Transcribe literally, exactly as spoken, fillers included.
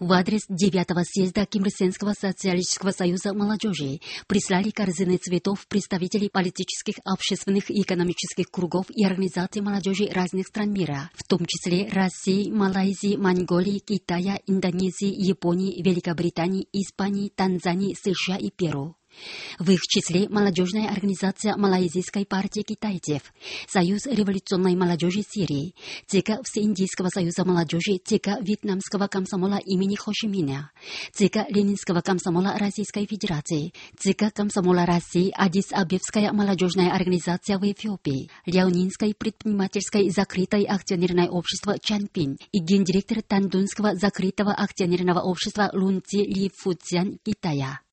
В адрес девятого съезда Кимрсенского социалистического союза молодежи прислали корзины цветов представителей политических, общественных и экономических кругов и организаций молодежи разных стран мира, в том числе России, Малайзии, Монголии, Китая, Индонезии, Японии, Великобритании, Испании, Танзании, США и Перу. В их числе молодежная организация Малайзийской партии китайцев, Союз революционной молодежи Сирии, ЦК Всеиндийского союза молодежи, ЦК Вьетнамского комсомола имени Хошимина, ЦК Ленинского комсомола Российской Федерации, ЦК комсомола России, Аддис-Абебская молодежная организация в Эфиопии, Ляонинской предпринимательской закрытой акционерное общество Чанпин и гендиректор Тандунского закрытого акционерного общества Лунцзи Ли Фуцзян Китая.